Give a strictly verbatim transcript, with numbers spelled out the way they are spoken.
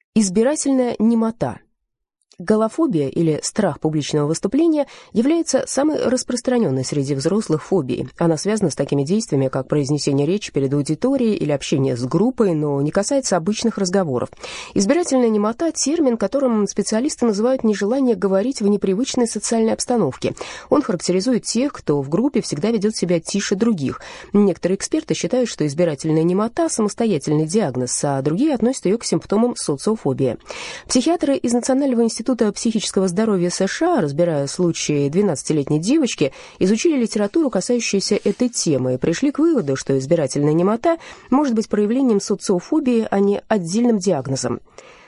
Избирательная немота. Голофобия или страх публичного выступления является самой распространенной среди взрослых фобией. Она связана с такими действиями, как произнесение речи перед аудиторией или общение с группой, но не касается обычных разговоров. Избирательная немота – термин, которым специалисты называют нежелание говорить в непривычной социальной обстановке. Он характеризует тех, кто в группе всегда ведет себя тише других. Некоторые эксперты считают, что избирательная немота – самостоятельный диагноз, а другие относят ее к симптомам социофобии. Психиатры из Национального института психического здоровья США, разбирая случаи двенадцатилетней девочки, изучили литературу, касающуюся этой темы, и пришли к выводу, что избирательная немота может быть проявлением социофобии, а не отдельным диагнозом.